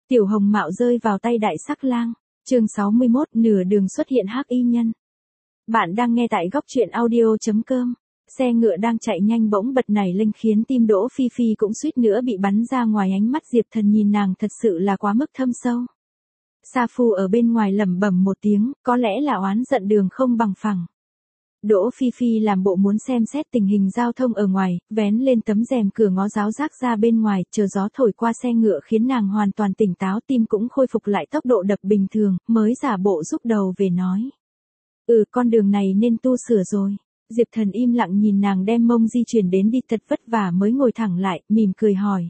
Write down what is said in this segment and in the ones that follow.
Tiểu Hồng Mạo rơi vào tay Đại Sắc Lang. Chương 61, nửa đường xuất hiện hắc y nhân. Bạn đang nghe tại góc truyện audio.com. Xe ngựa đang chạy nhanh bỗng bật nảy lên khiến tim Đỗ Phi Phi cũng suýt nữa bị bắn ra ngoài, ánh mắt Diệp Thần nhìn nàng thật sự là quá mức thâm sâu. Sa Phu ở bên ngoài lẩm bẩm một tiếng, có lẽ là oán giận đường không bằng phẳng. Đỗ Phi Phi làm bộ muốn xem xét tình hình giao thông ở ngoài, vén lên tấm rèm cửa ngó ráo rác ra bên ngoài, chờ gió thổi qua xe ngựa khiến nàng hoàn toàn tỉnh táo, tim cũng khôi phục lại tốc độ đập bình thường, mới giả bộ rúc đầu về nói. Con đường này nên tu sửa rồi. Diệp Thần im lặng nhìn nàng đem mông di chuyển đến đi thật vất vả mới ngồi thẳng lại, mỉm cười hỏi.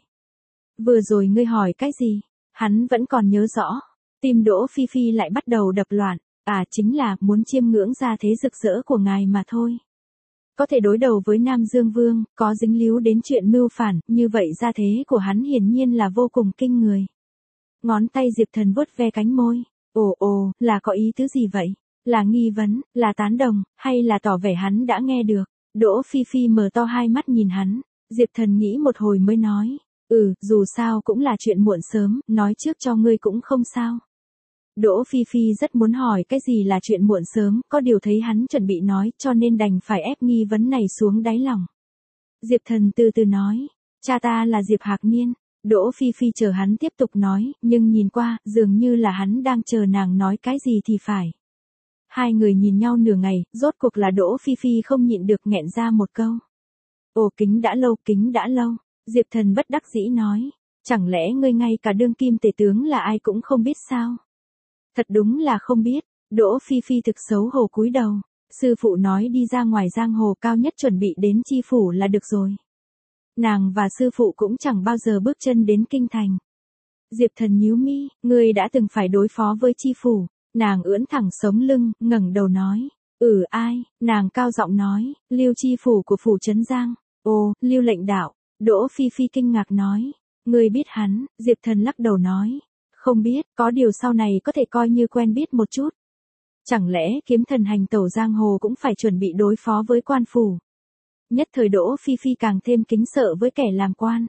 Vừa rồi ngươi hỏi cái gì? Hắn vẫn còn nhớ rõ. Tim Đỗ Phi Phi lại bắt đầu đập loạn. Chính là muốn chiêm ngưỡng ra thế rực rỡ của ngài mà thôi. Có thể đối đầu với Nam Dương Vương, có dính líu đến chuyện mưu phản, như vậy ra thế của hắn hiển nhiên là vô cùng kinh người. Ngón tay Diệp Thần vuốt ve cánh môi. Là có ý tứ gì vậy? Là nghi vấn, là tán đồng, hay là tỏ vẻ hắn đã nghe được? Đỗ Phi Phi mở to hai mắt nhìn hắn. Diệp Thần nghĩ một hồi mới nói. Dù sao cũng là chuyện muộn sớm, nói trước cho ngươi cũng không sao. Đỗ Phi Phi rất muốn hỏi cái gì là chuyện muộn sớm, có điều thấy hắn chuẩn bị nói cho nên đành phải ép nghi vấn này xuống đáy lòng. Diệp Thần từ từ nói, cha ta là Diệp Hạc Niên. Đỗ Phi Phi chờ hắn tiếp tục nói, nhưng nhìn qua, dường như là hắn đang chờ nàng nói cái gì thì phải. Hai người nhìn nhau nửa ngày, rốt cuộc là Đỗ Phi Phi không nhịn được nghẹn ra một câu. Kính đã lâu. Diệp Thần bất đắc dĩ nói, chẳng lẽ ngươi ngay cả đương kim tể tướng là ai cũng không biết sao? Thật đúng là không biết. Đỗ Phi Phi thực xấu hổ cúi đầu. Sư phụ nói đi ra ngoài giang hồ cao nhất chuẩn bị đến chi phủ là được rồi. Nàng và sư phụ cũng chẳng bao giờ bước chân đến kinh thành. Diệp Thần nhíu mi, ngươi đã từng phải đối phó với chi phủ. Nàng ưỡn thẳng sống lưng, ngẩng đầu nói. Ai? Nàng cao giọng nói, Lưu chi phủ của phủ Trấn Giang. Lưu lệnh đạo. Đỗ Phi Phi kinh ngạc nói. Ngươi biết hắn? Diệp Thần lắc đầu nói. Không biết, có điều sau này có thể coi như quen biết một chút. Chẳng lẽ kiếm thần hành tẩu giang hồ cũng phải chuẩn bị đối phó với quan phủ? Nhất thời Đỗ Phi Phi càng thêm kính sợ với kẻ làm quan.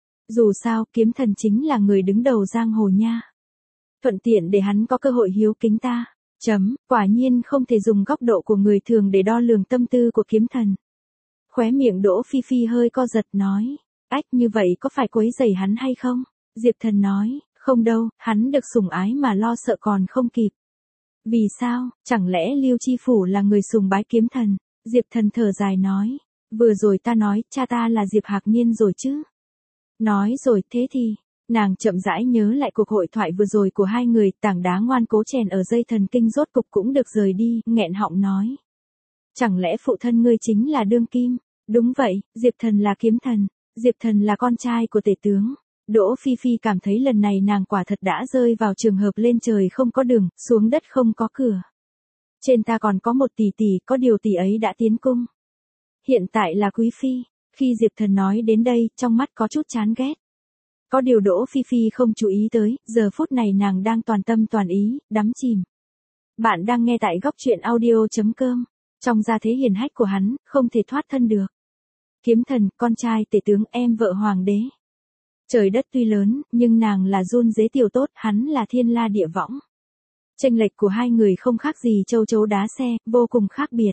Dù sao, kiếm thần chính là người đứng đầu giang hồ nha. Thuận tiện để hắn có cơ hội hiếu kính ta. Quả nhiên không thể dùng góc độ của người thường để đo lường tâm tư của kiếm thần. Khóe miệng Đỗ Phi Phi hơi co giật nói. Như vậy có phải quấy rầy hắn hay không? Diệp Thần nói. Không đâu, hắn được sủng ái mà lo sợ còn không kịp. Vì sao, chẳng lẽ Lưu Chi Phủ là người sùng bái kiếm thần? Diệp Thần thở dài nói. Vừa rồi ta nói, cha ta là Diệp Hạc Niên rồi chứ? Nói rồi, thế thì, nàng chậm rãi nhớ lại cuộc hội thoại vừa rồi của hai người, tảng đá ngoan cố chèn ở dây thần kinh rốt cục cũng được rời đi, nghẹn họng nói. Chẳng lẽ phụ thân ngươi chính là đương kim? Đúng vậy, Diệp Thần là kiếm thần, Diệp Thần là con trai của tể tướng. Đỗ Phi Phi cảm thấy lần này nàng quả thật đã rơi vào trường hợp lên trời không có đường, xuống đất không có cửa. Trên ta còn có một tỷ tỷ, có điều tỷ ấy đã tiến cung. Hiện tại là quý phi. Khi Diệp Thần nói đến đây, trong mắt có chút chán ghét. Có điều Đỗ Phi Phi không chú ý tới, giờ phút này nàng đang toàn tâm toàn ý, đắm chìm. Bạn đang nghe tại góc truyện audio.com. Trong gia thế hiền hách của hắn, không thể thoát thân được. Kiếm thần, con trai tể tướng, em vợ hoàng đế. Trời đất tuy lớn, nhưng nàng là run dế tiểu tốt, hắn là thiên la địa võng. Chênh lệch của hai người không khác gì châu chấu đá xe, vô cùng khác biệt.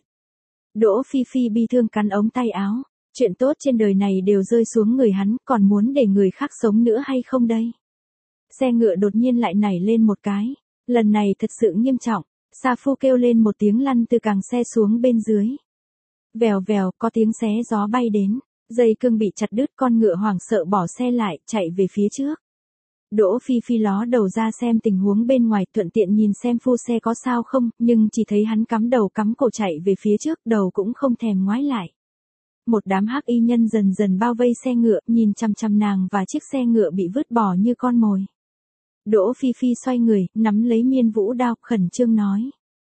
Đỗ Phi Phi bi thương cắn ống tay áo. Chuyện tốt trên đời này đều rơi xuống người hắn, còn muốn để người khác sống nữa hay không đây? Xe ngựa đột nhiên lại nảy lên một cái. Lần này thật sự nghiêm trọng. Sa Phu kêu lên một tiếng lăn từ càng xe xuống bên dưới. Vèo vèo, có tiếng xé gió bay đến. Dây cương bị chặt đứt, con ngựa hoảng sợ bỏ xe lại, chạy về phía trước. Đỗ Phi Phi ló đầu ra xem tình huống bên ngoài, thuận tiện nhìn xem phu xe có sao không, nhưng chỉ thấy hắn cắm đầu cắm cổ chạy về phía trước, đầu cũng không thèm ngoái lại. Một đám hắc y nhân dần dần bao vây xe ngựa, nhìn chằm chằm nàng và chiếc xe ngựa bị vứt bỏ như con mồi. Đỗ Phi Phi xoay người, nắm lấy miên vũ đao, khẩn trương nói.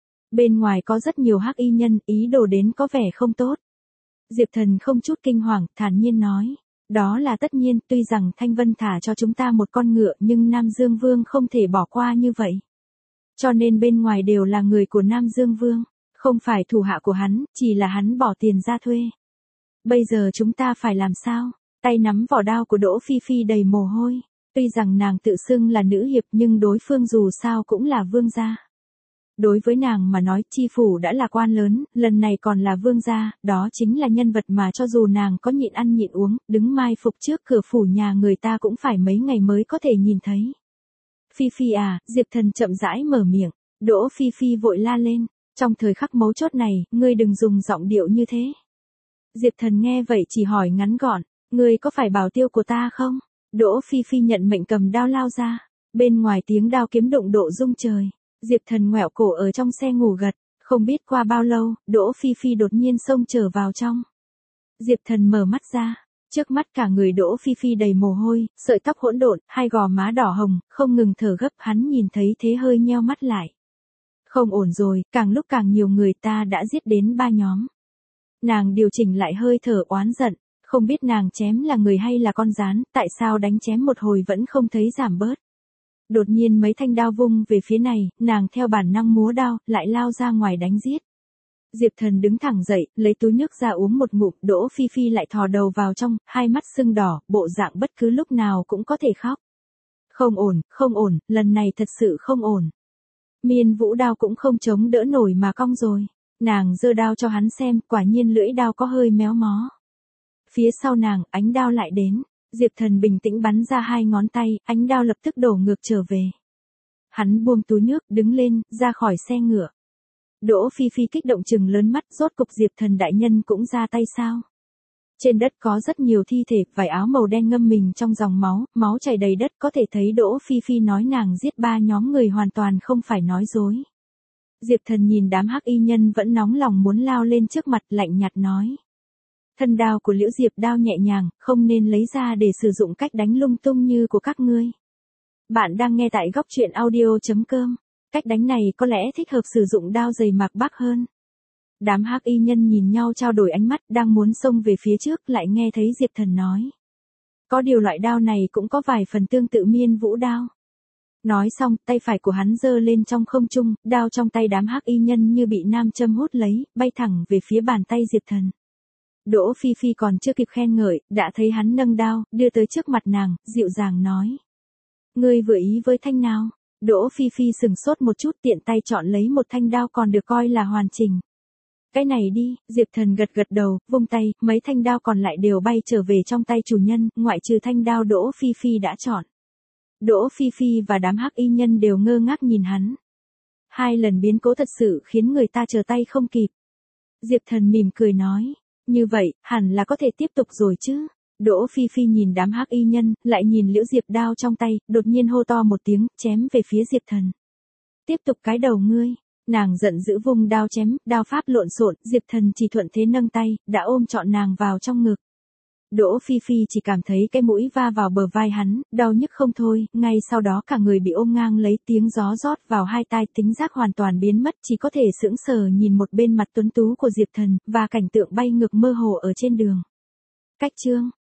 Bên ngoài có rất nhiều hắc y nhân, ý đồ đến có vẻ không tốt. Diệp Thần không chút kinh hoàng, thản nhiên nói. Đó là tất nhiên, tuy rằng Thanh Vân thả cho chúng ta một con ngựa nhưng Nam Dương Vương không thể bỏ qua như vậy. Cho nên bên ngoài đều là người của Nam Dương Vương, không phải thủ hạ của hắn, chỉ là hắn bỏ tiền ra thuê. Bây giờ chúng ta phải làm sao? Tay nắm vỏ đao của Đỗ Phi Phi đầy mồ hôi. Tuy rằng nàng tự xưng là nữ hiệp nhưng đối phương dù sao cũng là vương gia. Đối với nàng mà nói chi phủ đã là quan lớn, lần này còn là vương gia, đó chính là nhân vật mà cho dù nàng có nhịn ăn nhịn uống, đứng mai phục trước cửa phủ nhà người ta cũng phải mấy ngày mới có thể nhìn thấy. Phi Phi à, Diệp Thần chậm rãi mở miệng, Đỗ Phi Phi vội la lên, trong thời khắc mấu chốt này, ngươi đừng dùng giọng điệu như thế. Diệp Thần nghe vậy chỉ hỏi ngắn gọn, ngươi có phải bảo tiêu của ta không? Đỗ Phi Phi nhận mệnh cầm đao lao ra, bên ngoài tiếng đao kiếm đụng độ rung trời. Diệp Thần ngoẹo cổ ở trong xe ngủ gật, không biết qua bao lâu, Đỗ Phi Phi đột nhiên xông trở vào trong. Diệp Thần mở mắt ra, trước mắt cả người Đỗ Phi Phi đầy mồ hôi, sợi tóc hỗn độn, hai gò má đỏ hồng, không ngừng thở gấp, hắn nhìn thấy thế hơi nheo mắt lại. Không ổn rồi, càng lúc càng nhiều người ta đã giết đến 3 nhóm. Nàng điều chỉnh lại hơi thở oán giận, không biết nàng chém là người hay là con gián, tại sao đánh chém một hồi vẫn không thấy giảm bớt. Đột nhiên mấy thanh đao vung về phía này, nàng theo bản năng múa đao, lại lao ra ngoài đánh giết. Diệp Thần đứng thẳng dậy, lấy túi nước ra uống một ngụm, Đỗ Phi Phi lại thò đầu vào trong, hai mắt sưng đỏ, bộ dạng bất cứ lúc nào cũng có thể khóc. Không ổn, lần này thật sự không ổn. Miên Vũ đao cũng không chống đỡ nổi mà cong rồi. Nàng giơ đao cho hắn xem, quả nhiên lưỡi đao có hơi méo mó. Phía sau nàng, ánh đao lại đến. Diệp Thần bình tĩnh bắn ra 2 ngón tay, ánh đao lập tức đổ ngược trở về. Hắn buông túi nước, đứng lên, ra khỏi xe ngựa. Đỗ Phi Phi kích động trừng lớn mắt, rốt cục Diệp Thần đại nhân cũng ra tay sao? Trên đất có rất nhiều thi thể, vải áo màu đen ngâm mình trong dòng máu, máu chảy đầy đất, có thể thấy Đỗ Phi Phi nói nàng giết 3 nhóm người hoàn toàn không phải nói dối. Diệp Thần nhìn đám hắc y nhân vẫn nóng lòng muốn lao lên trước mặt, lạnh nhạt nói. Thân đao của Liễu Diệp đao nhẹ nhàng, không nên lấy ra để sử dụng cách đánh lung tung như của các ngươi. Bạn đang nghe tại góc truyện audio.com. Cách đánh này có lẽ thích hợp sử dụng đao dày mạc bắc hơn. Đám hắc y nhân nhìn nhau trao đổi ánh mắt, đang muốn xông về phía trước, lại nghe thấy Diệp Thần nói. Có điều loại đao này cũng có vài phần tương tự Miên Vũ đao. Nói xong, tay phải của hắn giơ lên trong không trung, đao trong tay đám hắc y nhân như bị nam châm hút lấy, bay thẳng về phía bàn tay Diệp Thần. Đỗ Phi Phi còn chưa kịp khen ngợi, đã thấy hắn nâng đao, đưa tới trước mặt nàng, dịu dàng nói. Ngươi vừa ý với thanh nào? Đỗ Phi Phi sừng sốt một chút, tiện tay chọn lấy một thanh đao còn được coi là hoàn chỉnh. Cái này đi, Diệp Thần gật gật đầu, vung tay, mấy thanh đao còn lại đều bay trở về trong tay chủ nhân, ngoại trừ thanh đao Đỗ Phi Phi đã chọn. Đỗ Phi Phi và đám hắc y nhân đều ngơ ngác nhìn hắn. 2 lần biến cố thật sự khiến người ta trở tay không kịp. Diệp Thần mỉm cười nói. Như vậy, hẳn là có thể tiếp tục rồi chứ. Đỗ Phi Phi nhìn đám hắc y nhân, lại nhìn Liễu Diệp đao trong tay, đột nhiên hô to một tiếng, chém về phía Diệp Thần. Tiếp tục cái đầu ngươi. Nàng giận dữ vung đao chém, đao pháp lộn xộn, Diệp Thần chỉ thuận thế nâng tay, đã ôm trọn nàng vào trong ngực. Đỗ Phi Phi chỉ cảm thấy cái mũi va vào bờ vai hắn, đau nhức không thôi, ngay sau đó cả người bị ôm ngang lấy, tiếng gió rót vào hai tai, tính giác hoàn toàn biến mất, chỉ có thể sững sờ nhìn một bên mặt tuấn tú của Diệp Thần, và cảnh tượng bay ngược mơ hồ ở trên đường. Cách chương